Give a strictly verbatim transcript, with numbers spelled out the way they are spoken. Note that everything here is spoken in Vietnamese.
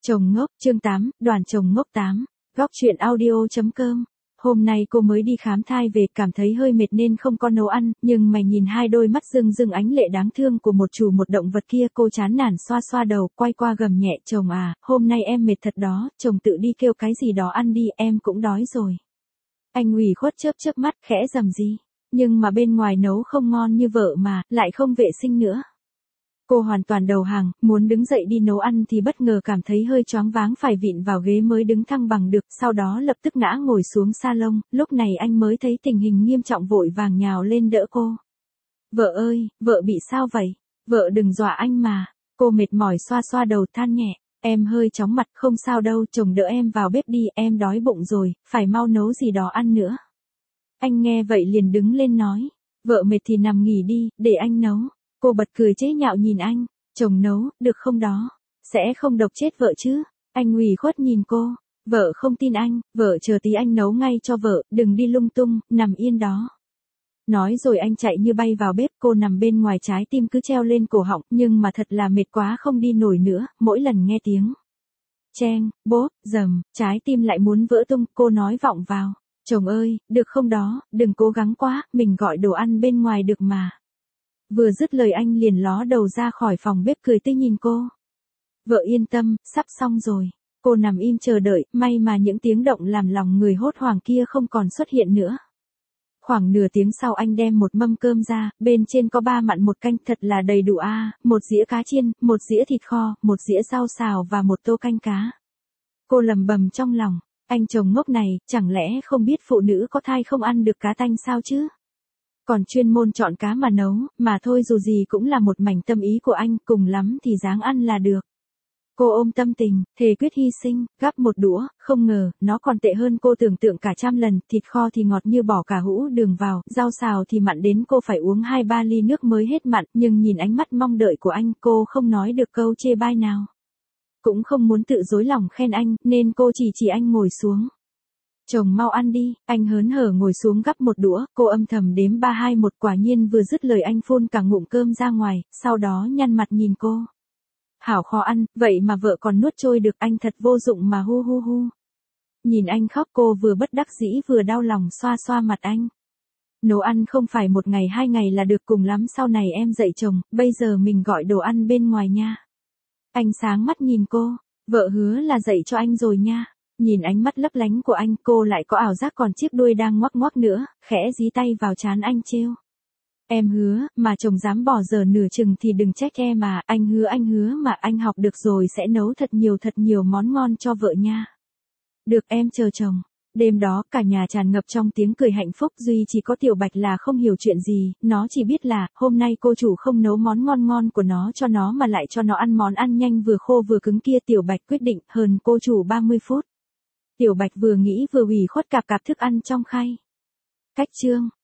Chồng ngốc, chương tám, đoàn chồng ngốc tám. Góc truyện audio chấm com. Hôm nay cô mới đi khám thai về, cảm thấy hơi mệt nên không có nấu ăn, nhưng mày nhìn hai đôi mắt rưng rưng ánh lệ đáng thương của một chủ một động vật kia, cô chán nản xoa xoa đầu, quay qua gầm nhẹ, chồng à, hôm nay em mệt thật đó, chồng tự đi kêu cái gì đó ăn đi, em cũng đói rồi. Anh ủy khuất chớp chớp mắt, khẽ rầm gì, nhưng mà bên ngoài nấu không ngon như vợ mà, lại không vệ sinh nữa. Cô hoàn toàn đầu hàng, muốn đứng dậy đi nấu ăn thì bất ngờ cảm thấy hơi choáng váng, phải vịn vào ghế mới đứng thăng bằng được, sau đó lập tức ngã ngồi xuống salon, lúc này anh mới thấy tình hình nghiêm trọng, vội vàng nhào lên đỡ cô. Vợ ơi, vợ bị sao vậy? Vợ đừng dọa anh mà. Cô mệt mỏi xoa xoa đầu than nhẹ, em hơi chóng mặt, không sao đâu, chồng đỡ em vào bếp đi, em đói bụng rồi, phải mau nấu gì đó ăn nữa. Anh nghe vậy liền đứng lên nói, vợ mệt thì nằm nghỉ đi, để anh nấu. Cô bật cười chế nhạo nhìn anh, chồng nấu, được không đó? Sẽ không độc chết vợ chứ? Anh ủy khuất nhìn cô, vợ không tin anh, vợ chờ tí anh nấu ngay cho vợ, đừng đi lung tung, nằm yên đó. Nói rồi anh chạy như bay vào bếp, cô nằm bên ngoài, trái tim cứ treo lên cổ họng, nhưng mà thật là mệt quá không đi nổi nữa, mỗi lần nghe tiếng cheng, bốp, dầm, trái tim lại muốn vỡ tung, cô nói vọng vào, chồng ơi, được không đó, đừng cố gắng quá, mình gọi đồ ăn bên ngoài được mà. Vừa dứt lời anh liền ló đầu ra khỏi phòng bếp cười tươi nhìn cô. Vợ yên tâm, sắp xong rồi. Cô nằm im chờ đợi, may mà những tiếng động làm lòng người hốt hoảng kia không còn xuất hiện nữa. Khoảng nửa tiếng sau anh đem một mâm cơm ra, bên trên có ba mặn một canh, thật là đầy đủ a, một dĩa cá chiên, một dĩa thịt kho, một dĩa rau xào và một tô canh cá. Cô lầm bầm trong lòng, anh chồng ngốc này, chẳng lẽ không biết phụ nữ có thai không ăn được cá tanh sao chứ? Còn chuyên môn chọn cá mà nấu, mà thôi dù gì cũng là một mảnh tâm ý của anh, cùng lắm thì ráng ăn là được. Cô ôm tâm tình, thề quyết hy sinh, gắp một đũa, không ngờ, nó còn tệ hơn cô tưởng tượng cả trăm lần, thịt kho thì ngọt như bỏ cả hũ đường vào, rau xào thì mặn đến cô phải uống hai ba ly nước mới hết mặn, nhưng nhìn ánh mắt mong đợi của anh, cô không nói được câu chê bai nào. Cũng không muốn tự dối lòng khen anh, nên cô chỉ chỉ anh ngồi xuống. Chồng mau ăn đi, anh hớn hở ngồi xuống gắp một đũa, cô âm thầm đếm ba hai một, quả nhiên vừa dứt lời anh phun cả ngụm cơm ra ngoài, sau đó nhăn mặt nhìn cô. Hảo khó ăn, vậy mà vợ còn nuốt trôi được, anh thật vô dụng mà hu hu hu. Nhìn anh khóc cô vừa bất đắc dĩ vừa đau lòng xoa xoa mặt anh. Nấu ăn không phải một ngày hai ngày là được, cùng lắm sau này em dạy chồng, bây giờ mình gọi đồ ăn bên ngoài nha. Anh sáng mắt nhìn cô, vợ hứa là dạy cho anh rồi nha. Nhìn ánh mắt lấp lánh của anh, cô lại có ảo giác còn chiếc đuôi đang ngoắc ngoắc nữa, khẽ dí tay vào trán anh trêu. Em hứa, mà chồng dám bỏ giờ nửa chừng thì đừng trách em mà, anh hứa anh hứa mà, anh học được rồi sẽ nấu thật nhiều thật nhiều món ngon cho vợ nha. Được, em chờ chồng. Đêm đó cả nhà tràn ngập trong tiếng cười hạnh phúc, duy chỉ có Tiểu Bạch là không hiểu chuyện gì, nó chỉ biết là, hôm nay cô chủ không nấu món ngon ngon của nó cho nó mà lại cho nó ăn món ăn nhanh vừa khô vừa cứng kia. Tiểu Bạch quyết định hờn cô chủ ba mươi phút. Tiểu Bạch vừa nghĩ vừa ủy khuất cạp cạp thức ăn trong khay. Cách chương